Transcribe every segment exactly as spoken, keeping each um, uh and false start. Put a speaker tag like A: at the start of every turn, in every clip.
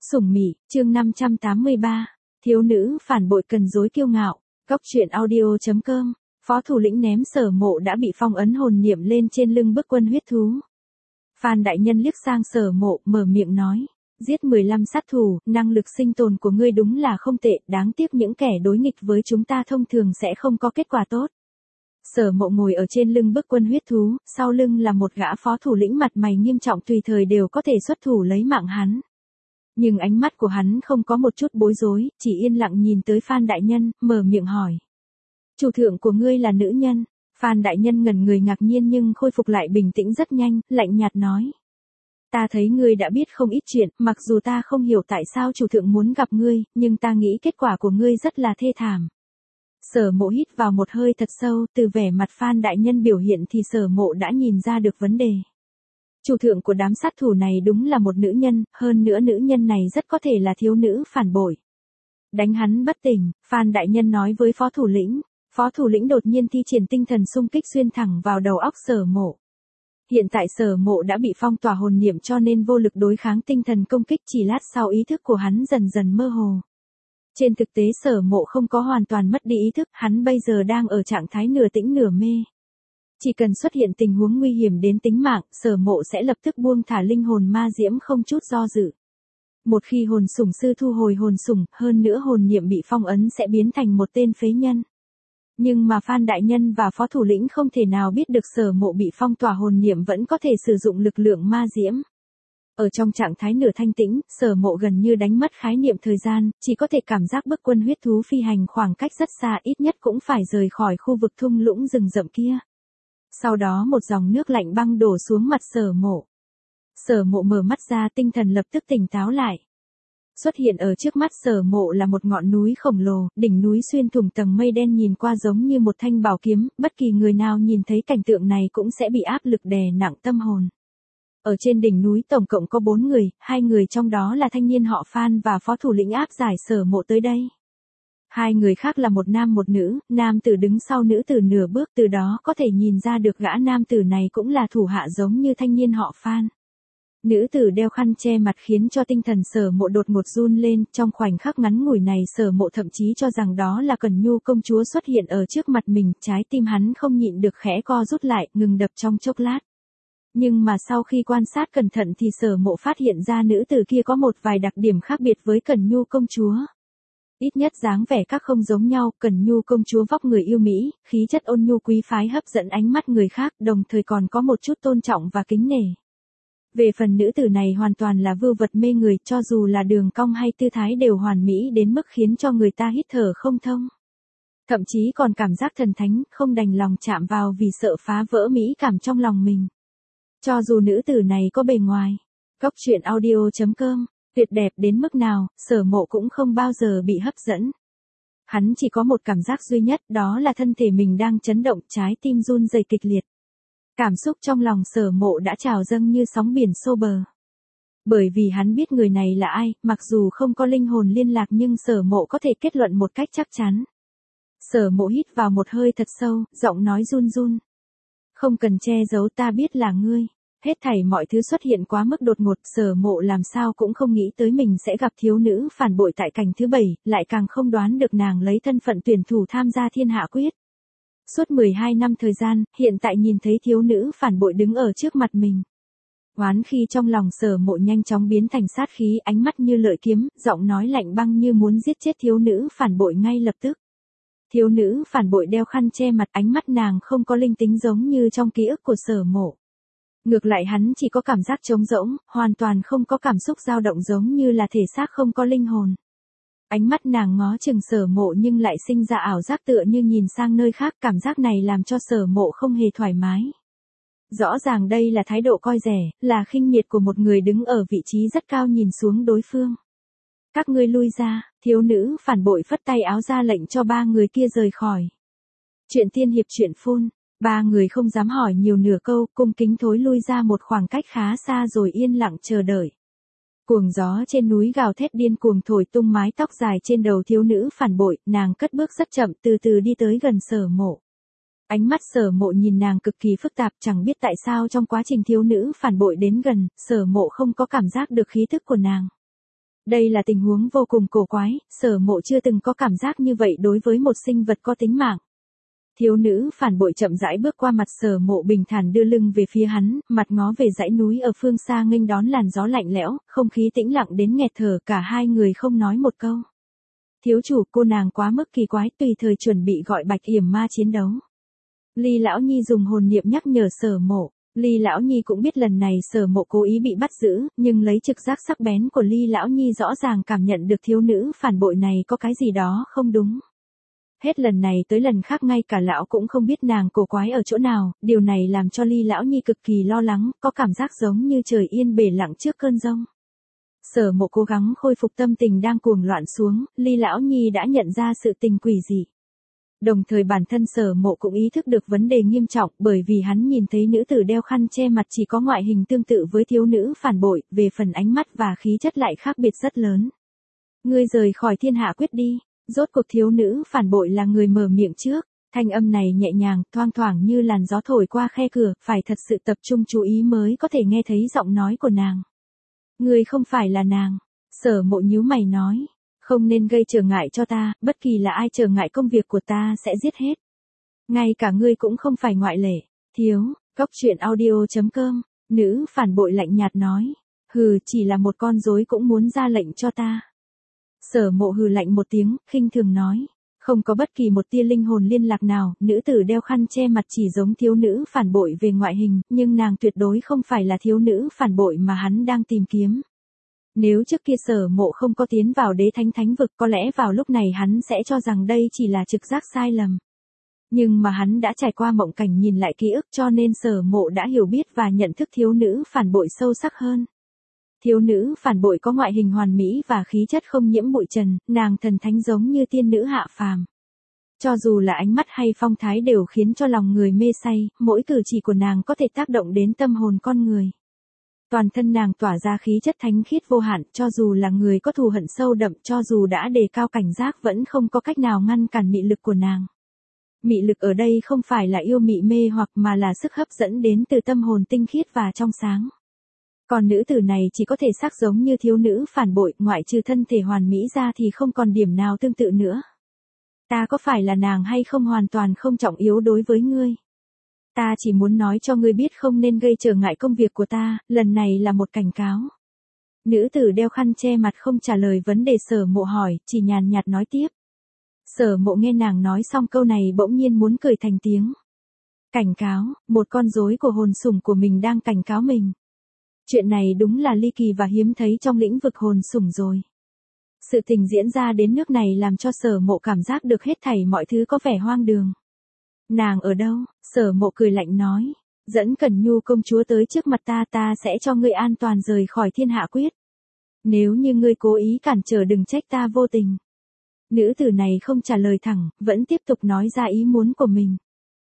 A: Sủng Mị, chương năm trăm tám mươi ba, thiếu nữ phản bội cần dối kiêu ngạo. Góc truyện audio chấm com. Phó thủ lĩnh ném Sở Mộ đã bị phong ấn hồn niệm lên trên lưng bức quân huyết thú. Phan đại nhân liếc sang Sở Mộ, mở miệng nói, giết mười lăm sát thủ, năng lực sinh tồn của ngươi đúng là không tệ, đáng tiếc những kẻ đối nghịch với chúng ta thông thường sẽ không có kết quả tốt. Sở Mộ ngồi ở trên lưng bức quân huyết thú, sau lưng là một gã phó thủ lĩnh mặt mày nghiêm trọng tùy thời đều có thể xuất thủ lấy mạng hắn. Nhưng ánh mắt của hắn không có một chút bối rối, chỉ yên lặng nhìn tới Phan đại nhân, mở miệng hỏi. Chủ thượng của ngươi là nữ nhân. Phan đại nhân ngẩn người ngạc nhiên nhưng khôi phục lại bình tĩnh rất nhanh, lạnh nhạt nói. Ta thấy ngươi đã biết không ít chuyện, mặc dù ta không hiểu tại sao chủ thượng muốn gặp ngươi, nhưng ta nghĩ kết quả của ngươi rất là thê thảm. Sở Mộ hít vào một hơi thật sâu, từ vẻ mặt Phan đại nhân biểu hiện thì Sở Mộ đã nhìn ra được vấn đề. Chủ thượng của đám sát thủ này đúng là một nữ nhân, hơn nữa nữ nhân này rất có thể là thiếu nữ phản bội. Đánh hắn bất tỉnh, Phan đại nhân nói với phó thủ lĩnh. Phó thủ lĩnh đột nhiên thi triển tinh thần xung kích xuyên thẳng vào đầu óc Sở Mộ. Hiện tại Sở Mộ đã bị phong tỏa hồn niệm cho nên vô lực đối kháng tinh thần công kích, chỉ lát sau ý thức của hắn dần dần mơ hồ. Trên thực tế Sở Mộ không có hoàn toàn mất đi ý thức, hắn bây giờ đang ở trạng thái nửa tĩnh nửa mê. Chỉ cần xuất hiện tình huống nguy hiểm đến tính mạng, Sở Mộ sẽ lập tức buông thả linh hồn ma diễm không chút do dự. Một khi hồn sủng sư thu hồi hồn sủng, hơn nữa hồn niệm bị phong ấn sẽ biến thành một tên phế nhân. Nhưng mà Phan đại nhân và phó thủ lĩnh không thể nào biết được Sở Mộ bị phong tỏa hồn niệm vẫn có thể sử dụng lực lượng ma diễm. Ở trong trạng thái nửa thanh tĩnh, Sở Mộ gần như đánh mất khái niệm thời gian, chỉ có thể cảm giác bức quân huyết thú phi hành khoảng cách rất xa, ít nhất cũng phải rời khỏi khu vực thung lũng rừng rậm kia. Sau đó một dòng nước lạnh băng đổ xuống mặt Sở Mộ. Sở Mộ mở mắt ra, tinh thần lập tức tỉnh táo lại. Xuất hiện ở trước mắt Sở Mộ là một ngọn núi khổng lồ, đỉnh núi xuyên thủng tầng mây đen nhìn qua giống như một thanh bảo kiếm, bất kỳ người nào nhìn thấy cảnh tượng này cũng sẽ bị áp lực đè nặng tâm hồn. Ở trên đỉnh núi tổng cộng có bốn người, hai người trong đó là thanh niên họ Phan và phó thủ lĩnh áp giải Sở Mộ tới đây. Hai người khác là một nam một nữ, nam tử đứng sau nữ tử nửa bước, từ đó có thể nhìn ra được gã nam tử này cũng là thủ hạ giống như thanh niên họ Phan. Nữ tử đeo khăn che mặt khiến cho tinh thần Sở Mộ đột ngột run lên, trong khoảnh khắc ngắn ngủi này Sở Mộ thậm chí cho rằng đó là Cẩn Nhu công chúa xuất hiện ở trước mặt mình, trái tim hắn không nhịn được khẽ co rút lại, ngừng đập trong chốc lát. Nhưng mà sau khi quan sát cẩn thận thì Sở Mộ phát hiện ra nữ tử kia có một vài đặc điểm khác biệt với Cẩn Nhu công chúa. Ít nhất dáng vẻ các không giống nhau, Cẩn Nhu công chúa vóc người yêu mỹ, khí chất ôn nhu quý phái hấp dẫn ánh mắt người khác, đồng thời còn có một chút tôn trọng và kính nể. Về phần nữ tử này hoàn toàn là vưu vật mê người, cho dù là đường cong hay tư thái đều hoàn mỹ đến mức khiến cho người ta hít thở không thông. Thậm chí còn cảm giác thần thánh, không đành lòng chạm vào vì sợ phá vỡ mỹ cảm trong lòng mình. Cho dù nữ tử này có bề ngoài, góc truyện audio chấm com, tuyệt đẹp đến mức nào, Sở Mộ cũng không bao giờ bị hấp dẫn. Hắn chỉ có một cảm giác duy nhất, đó là thân thể mình đang chấn động, trái tim run rẩy kịch liệt. Cảm xúc trong lòng Sở Mộ đã trào dâng như sóng biển xô bờ. Bởi vì hắn biết người này là ai, mặc dù không có linh hồn liên lạc nhưng Sở Mộ có thể kết luận một cách chắc chắn. Sở Mộ hít vào một hơi thật sâu, giọng nói run run. Không cần che giấu, ta biết là ngươi. Hết thảy mọi thứ xuất hiện quá mức đột ngột, Sở Mộ làm sao cũng không nghĩ tới mình sẽ gặp thiếu nữ phản bội tại cảnh thứ bảy, lại càng không đoán được nàng lấy thân phận tuyển thủ tham gia thiên hạ quyết. Suốt mười hai năm thời gian, hiện tại nhìn thấy thiếu nữ phản bội đứng ở trước mặt mình. Oán khi trong lòng Sở Mộ nhanh chóng biến thành sát khí, ánh mắt như lợi kiếm, giọng nói lạnh băng như muốn giết chết thiếu nữ phản bội ngay lập tức. Thiếu nữ phản bội đeo khăn che mặt, ánh mắt nàng không có linh tính giống như trong ký ức của Sở Mộ. Ngược lại hắn chỉ có cảm giác trống rỗng, hoàn toàn không có cảm xúc dao động giống như là thể xác không có linh hồn. Ánh mắt nàng ngó chừng Sở Mộ nhưng lại sinh ra ảo giác tựa như nhìn sang nơi khác, cảm giác này làm cho Sở Mộ không hề thoải mái. Rõ ràng đây là thái độ coi rẻ, là khinh miệt của một người đứng ở vị trí rất cao nhìn xuống đối phương. Các ngươi lui ra, thiếu nữ phản bội phất tay áo ra lệnh cho ba người kia rời khỏi. Chuyện tiên hiệp truyện phun. Ba người không dám hỏi nhiều nửa câu, cung kính thối lui ra một khoảng cách khá xa rồi yên lặng chờ đợi. Cuồng gió trên núi gào thét điên cuồng thổi tung mái tóc dài trên đầu thiếu nữ phản bội, nàng cất bước rất chậm từ từ đi tới gần Sở Mộ. Ánh mắt Sở Mộ nhìn nàng cực kỳ phức tạp, chẳng biết tại sao trong quá trình thiếu nữ phản bội đến gần, Sở Mộ không có cảm giác được khí thức của nàng. Đây là tình huống vô cùng cổ quái, Sở Mộ chưa từng có cảm giác như vậy đối với một sinh vật có tính mạng. Thiếu nữ phản bội chậm rãi bước qua mặt Sở Mộ, bình thản đưa lưng về phía hắn, mặt ngó về dãy núi ở phương xa nghênh đón làn gió lạnh lẽo, không khí tĩnh lặng đến nghẹt thở, cả hai người không nói một câu. Thiếu chủ, cô nàng quá mức kỳ quái, tùy thời chuẩn bị gọi Bạch Yểm Ma chiến đấu. Ly lão nhi dùng hồn niệm nhắc nhở Sở Mộ. Ly lão nhi cũng biết lần này Sở Mộ cố ý bị bắt giữ, nhưng lấy trực giác sắc bén của Ly lão nhi rõ ràng cảm nhận được thiếu nữ phản bội này có cái gì đó không đúng. Hết lần này tới lần khác ngay cả lão cũng không biết nàng cổ quái ở chỗ nào, điều này làm cho Ly lão nhi cực kỳ lo lắng, có cảm giác giống như trời yên bề lặng trước cơn giông. Sở Mộ cố gắng khôi phục tâm tình đang cuồng loạn xuống, Ly lão nhi đã nhận ra sự tình quỷ dị. Đồng thời bản thân Sở Mộ cũng ý thức được vấn đề nghiêm trọng, bởi vì hắn nhìn thấy nữ tử đeo khăn che mặt chỉ có ngoại hình tương tự với thiếu nữ phản bội, về phần ánh mắt và khí chất lại khác biệt rất lớn. Ngươi rời khỏi Thiên Hạ Quyết đi. Rốt cuộc thiếu nữ phản bội là người mở miệng trước, thanh âm này nhẹ nhàng, thoang thoảng như làn gió thổi qua khe cửa, phải thật sự tập trung chú ý mới có thể nghe thấy giọng nói của nàng. Ngươi không phải là nàng. Sở Mộ nhíu mày nói. Không nên gây trở ngại cho ta, bất kỳ là ai trở ngại công việc của ta sẽ giết hết. Ngay cả ngươi cũng không phải ngoại lệ. Thiếu, Cốc Truyện Audio chấm com, nữ phản bội lạnh nhạt nói. Hừ, chỉ là một con rối cũng muốn ra lệnh cho ta. Sở Mộ hừ lạnh một tiếng, khinh thường nói. Không có bất kỳ một tia linh hồn liên lạc nào, nữ tử đeo khăn che mặt chỉ giống thiếu nữ phản bội về ngoại hình, nhưng nàng tuyệt đối không phải là thiếu nữ phản bội mà hắn đang tìm kiếm. Nếu trước kia Sở Mộ không có tiến vào Đế Thánh Thánh Vực, có lẽ vào lúc này hắn sẽ cho rằng đây chỉ là trực giác sai lầm. Nhưng mà hắn đã trải qua mộng cảnh nhìn lại ký ức, cho nên Sở Mộ đã hiểu biết và nhận thức thiếu nữ phản bội sâu sắc hơn. Thiếu nữ phản bội có ngoại hình hoàn mỹ và khí chất không nhiễm bụi trần, nàng thần thánh giống như tiên nữ hạ phàm. Cho dù là ánh mắt hay phong thái đều khiến cho lòng người mê say, mỗi cử chỉ của nàng có thể tác động đến tâm hồn con người. Toàn thân nàng tỏa ra khí chất thánh khiết vô hạn, cho dù là người có thù hận sâu đậm, cho dù đã đề cao cảnh giác vẫn không có cách nào ngăn cản mị lực của nàng. Mị lực ở đây không phải là yêu mị mê hoặc mà là sức hấp dẫn đến từ tâm hồn tinh khiết và trong sáng. Còn nữ tử này chỉ có thể sắc giống như thiếu nữ phản bội, ngoại trừ thân thể hoàn mỹ ra thì không còn điểm nào tương tự nữa. Ta có phải là nàng hay không hoàn toàn không trọng yếu đối với ngươi. Ta chỉ muốn nói cho ngươi biết không nên gây trở ngại công việc của ta, lần này là một cảnh cáo. Nữ tử đeo khăn che mặt không trả lời vấn đề Sở Mộ hỏi, chỉ nhàn nhạt nói tiếp. Sở Mộ nghe nàng nói xong câu này bỗng nhiên muốn cười thành tiếng. Cảnh cáo, một con rối của hồn sủng của mình đang cảnh cáo mình. Chuyện này đúng là ly kỳ và hiếm thấy trong lĩnh vực hồn sủng rồi. Sự tình diễn ra đến nước này làm cho Sở Mộ cảm giác được hết thảy mọi thứ có vẻ hoang đường. Nàng ở đâu? Sở Mộ cười lạnh nói. Dẫn Cẩn Nhu công chúa tới trước mặt ta, ta sẽ cho ngươi an toàn rời khỏi Thiên Hạ Quyết. Nếu như ngươi cố ý cản trở đừng trách ta vô tình. Nữ tử này không trả lời thẳng, vẫn tiếp tục nói ra ý muốn của mình.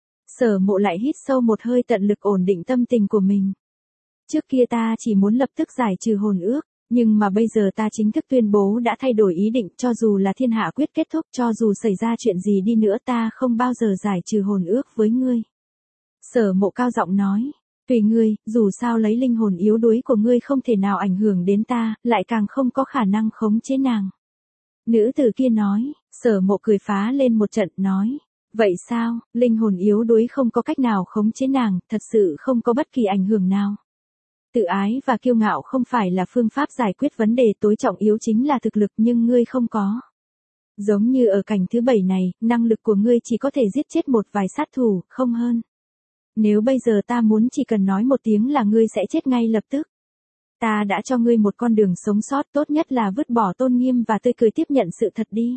A: Sở Mộ lại hít sâu một hơi tận lực ổn định tâm tình của mình. Trước kia ta chỉ muốn lập tức giải trừ hồn ước, nhưng mà bây giờ ta chính thức tuyên bố đã thay đổi ý định, cho dù là Thiên Hạ Quyết kết thúc, cho dù xảy ra chuyện gì đi nữa ta không bao giờ giải trừ hồn ước với ngươi. Sở Mộ cao giọng nói, tùy ngươi, dù sao lấy linh hồn yếu đuối của ngươi không thể nào ảnh hưởng đến ta, lại càng không có khả năng khống chế nàng. Nữ tử kia nói, Sở Mộ cười phá lên một trận, nói, vậy sao, linh hồn yếu đuối không có cách nào khống chế nàng, thật sự không có bất kỳ ảnh hưởng nào. Tự ái và kiêu ngạo không phải là phương pháp giải quyết vấn đề, tối trọng yếu chính là thực lực, nhưng ngươi không có. Giống như ở cảnh thứ bảy này, năng lực của ngươi chỉ có thể giết chết một vài sát thủ, không hơn. Nếu bây giờ ta muốn chỉ cần nói một tiếng là ngươi sẽ chết ngay lập tức. Ta đã cho ngươi một con đường sống sót, tốt nhất là vứt bỏ tôn nghiêm và tươi cười tiếp nhận sự thật đi.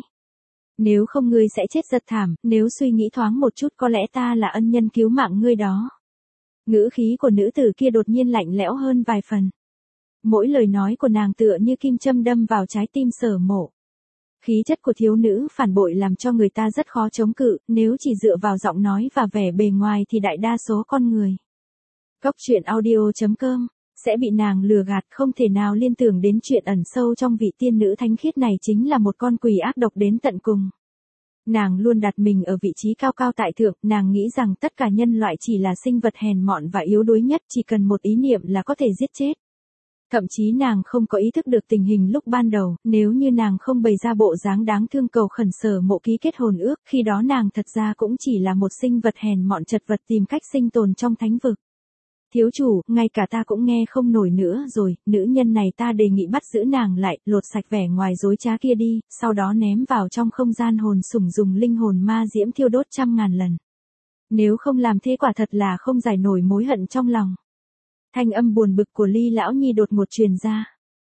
A: Nếu không ngươi sẽ chết rất thảm, nếu suy nghĩ thoáng một chút có lẽ ta là ân nhân cứu mạng ngươi đó. Ngữ khí của nữ tử kia đột nhiên lạnh lẽo hơn vài phần. Mỗi lời nói của nàng tựa như kim châm đâm vào trái tim Sở Mộ. Khí chất của thiếu nữ phản bội làm cho người ta rất khó chống cự, nếu chỉ dựa vào giọng nói và vẻ bề ngoài thì đại đa số con người. Cốc Truyện Audio chấm com sẽ bị nàng lừa gạt, không thể nào liên tưởng đến chuyện ẩn sâu trong vị tiên nữ thánh khiết này chính là một con quỷ ác độc đến tận cùng. Nàng luôn đặt mình ở vị trí cao cao tại thượng, nàng nghĩ rằng tất cả nhân loại chỉ là sinh vật hèn mọn và yếu đuối nhất, chỉ cần một ý niệm là có thể giết chết. Thậm chí nàng không có ý thức được tình hình lúc ban đầu, nếu như nàng không bày ra bộ dáng đáng thương cầu khẩn Sở Mộ ký kết hồn ước, khi đó nàng thật ra cũng chỉ là một sinh vật hèn mọn chật vật tìm cách sinh tồn trong thánh vực. Thiếu chủ, ngay cả ta cũng nghe không nổi nữa rồi, nữ nhân này ta đề nghị bắt giữ nàng lại, lột sạch vẻ ngoài dối trá kia đi, sau đó ném vào trong không gian hồn sủng dùng linh hồn ma diễm thiêu đốt trăm ngàn lần. Nếu không làm thế quả thật là không giải nổi mối hận trong lòng. Thanh âm buồn bực của Ly Lão Nhi đột ngột truyền ra.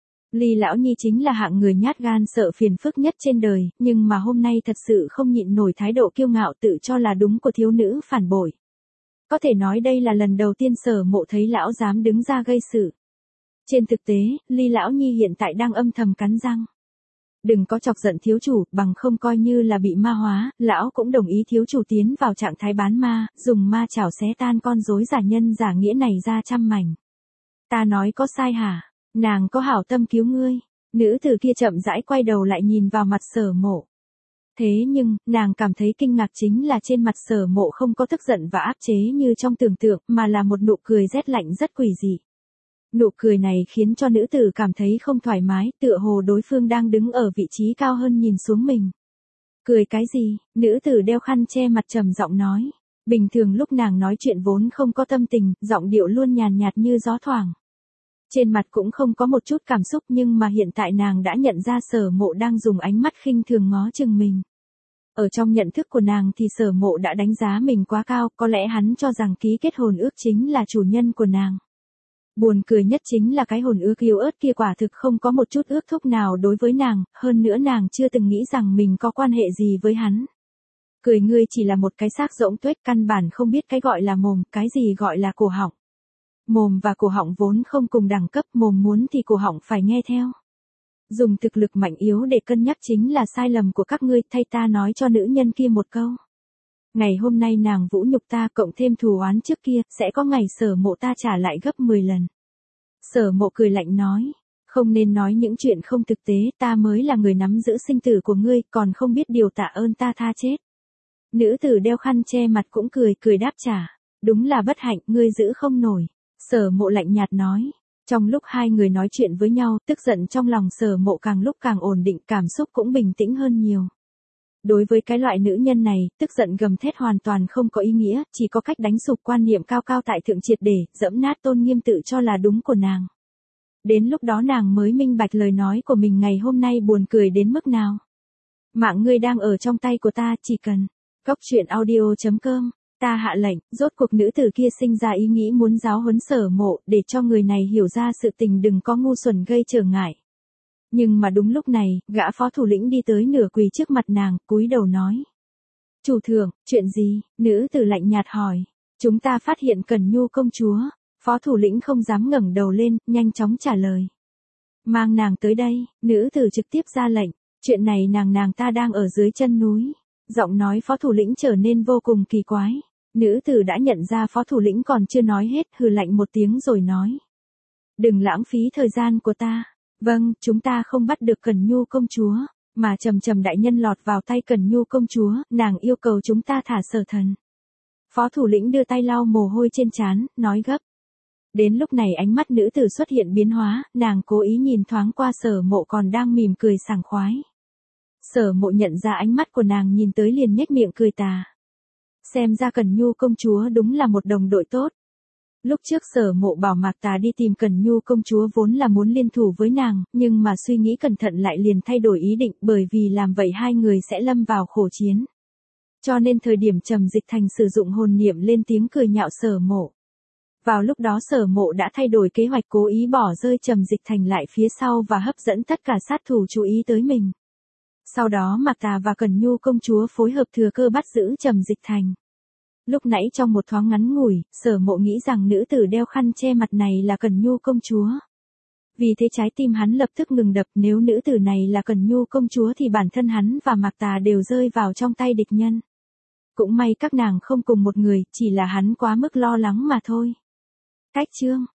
A: Ly Lão Nhi chính là hạng người nhát gan sợ phiền phức nhất trên đời, nhưng mà hôm nay thật sự không nhịn nổi thái độ kiêu ngạo tự cho là đúng của thiếu nữ phản bội. Có thể nói đây là lần đầu tiên Sở Mộ thấy lão dám đứng ra gây sự. Trên thực tế, Ly Lão Nhi hiện tại đang âm thầm cắn răng. Đừng có chọc giận thiếu chủ, bằng không coi như là bị ma hóa, lão cũng đồng ý thiếu chủ tiến vào trạng thái bán ma, dùng ma chảo xé tan con rối giả nhân giả nghĩa này ra trăm mảnh. Ta nói có sai hả? Nàng có hảo tâm cứu ngươi. Nữ tử kia chậm rãi quay đầu lại nhìn vào mặt Sở Mộ. Thế nhưng, nàng cảm thấy kinh ngạc chính là trên mặt Sở Mộ không có tức giận và áp chế như trong tưởng tượng, mà là một nụ cười rét lạnh rất quỷ dị. Nụ cười này khiến cho nữ tử cảm thấy không thoải mái, tựa hồ đối phương đang đứng ở vị trí cao hơn nhìn xuống mình. Cười cái gì? Nữ tử đeo khăn che mặt trầm giọng nói. Bình thường lúc nàng nói chuyện vốn không có tâm tình, giọng điệu luôn nhàn nhạt như gió thoảng. Trên mặt cũng không có một chút cảm xúc nhưng mà hiện tại nàng đã nhận ra Sở Mộ đang dùng ánh mắt khinh thường ngó chừng mình. Ở trong nhận thức của nàng thì Sở Mộ đã đánh giá mình quá cao, có lẽ hắn cho rằng ký kết hồn ước chính là chủ nhân của nàng. Buồn cười nhất chính là cái hồn ước yếu ớt kia quả thực không có một chút ước thúc nào đối với nàng, hơn nữa nàng chưa từng nghĩ rằng mình có quan hệ gì với hắn. Cười ngươi chỉ là một cái xác rỗng tuếch căn bản không biết cái gọi là mồm, cái gì gọi là cổ họng. Mồm và cổ họng vốn không cùng đẳng cấp, mồm muốn thì cổ họng phải nghe theo. Dùng thực lực mạnh yếu để cân nhắc chính là sai lầm của các ngươi, thay ta nói cho nữ nhân kia một câu. Ngày hôm nay nàng vũ nhục ta cộng thêm thù oán trước kia, sẽ có ngày Sở Mộ ta trả lại gấp mười lần. Sở Mộ cười lạnh nói, không nên nói những chuyện không thực tế, ta mới là người nắm giữ sinh tử của ngươi, còn không biết điều tạ ơn ta tha chết. Nữ tử đeo khăn che mặt cũng cười, cười đáp trả, đúng là bất hạnh, ngươi giữ không nổi. Sở Mộ lạnh nhạt nói. Trong lúc hai người nói chuyện với nhau, tức giận trong lòng Sở Mộ càng lúc càng ổn định, cảm xúc cũng bình tĩnh hơn nhiều. Đối với cái loại nữ nhân này, tức giận gầm thét hoàn toàn không có ý nghĩa, chỉ có cách đánh sụp quan niệm cao cao tại thượng triệt để, dẫm nát tôn nghiêm tự cho là đúng của nàng. Đến lúc đó nàng mới minh bạch lời nói của mình ngày hôm nay buồn cười đến mức nào. Mạng ngươi đang ở trong tay của ta, chỉ cần. Góc truyện audio chấm com. Ta hạ lệnh, rốt cuộc nữ tử kia sinh ra ý nghĩ muốn giáo huấn Sở Mộ, để cho người này hiểu ra sự tình đừng có ngu xuẩn gây trở ngại. Nhưng mà đúng lúc này, gã phó thủ lĩnh đi tới nửa quỳ trước mặt nàng, cúi đầu nói. Chủ thượng, chuyện gì? Nữ tử lạnh nhạt hỏi. Chúng ta phát hiện Cẩn Nhu công chúa. Phó thủ lĩnh không dám ngẩng đầu lên, nhanh chóng trả lời. Mang nàng tới đây, nữ tử trực tiếp ra lệnh. Chuyện này nàng nàng ta đang ở dưới chân núi. Giọng nói phó thủ lĩnh trở nên vô cùng kỳ quái. Nữ tử đã nhận ra phó thủ lĩnh còn chưa nói hết, hừ lạnh một tiếng rồi nói. Đừng lãng phí thời gian của ta. Vâng, chúng ta không bắt được Cẩn Nhu công chúa, mà Trầm Trầm đại nhân lọt vào tay Cẩn Nhu công chúa, nàng yêu cầu chúng ta thả Sở thần. Phó thủ lĩnh đưa tay lau mồ hôi trên trán, nói gấp. Đến lúc này ánh mắt nữ tử xuất hiện biến hóa, nàng cố ý nhìn thoáng qua Sở Mộ còn đang mỉm cười sảng khoái. Sở Mộ nhận ra ánh mắt của nàng nhìn tới liền nhếch miệng cười tà. Xem ra Cẩn Nhu công chúa đúng là một đồng đội tốt. Lúc trước Sở Mộ bảo Mạc Tà đi tìm Cẩn Nhu công chúa vốn là muốn liên thủ với nàng, nhưng mà suy nghĩ cẩn thận lại liền thay đổi ý định bởi vì làm vậy hai người sẽ lâm vào khổ chiến. Cho nên thời điểm Trầm Dịch Thành sử dụng hồn niệm lên tiếng cười nhạo Sở Mộ. Vào lúc đó Sở Mộ đã thay đổi kế hoạch cố ý bỏ rơi Trầm Dịch Thành lại phía sau và hấp dẫn tất cả sát thủ chú ý tới mình. Sau đó Mạc Tà và Cẩn Nhu công chúa phối hợp thừa cơ bắt giữ Trầm Dịch Thành. Lúc nãy trong một thoáng ngắn ngủi, Sở Mộ nghĩ rằng nữ tử đeo khăn che mặt này là Cẩn Nhu công chúa. Vì thế trái tim hắn lập tức ngừng đập, nếu nữ tử này là Cẩn Nhu công chúa thì bản thân hắn và Mạc Tà đều rơi vào trong tay địch nhân. Cũng may các nàng không cùng một người, chỉ là hắn quá mức lo lắng mà thôi. Cách chương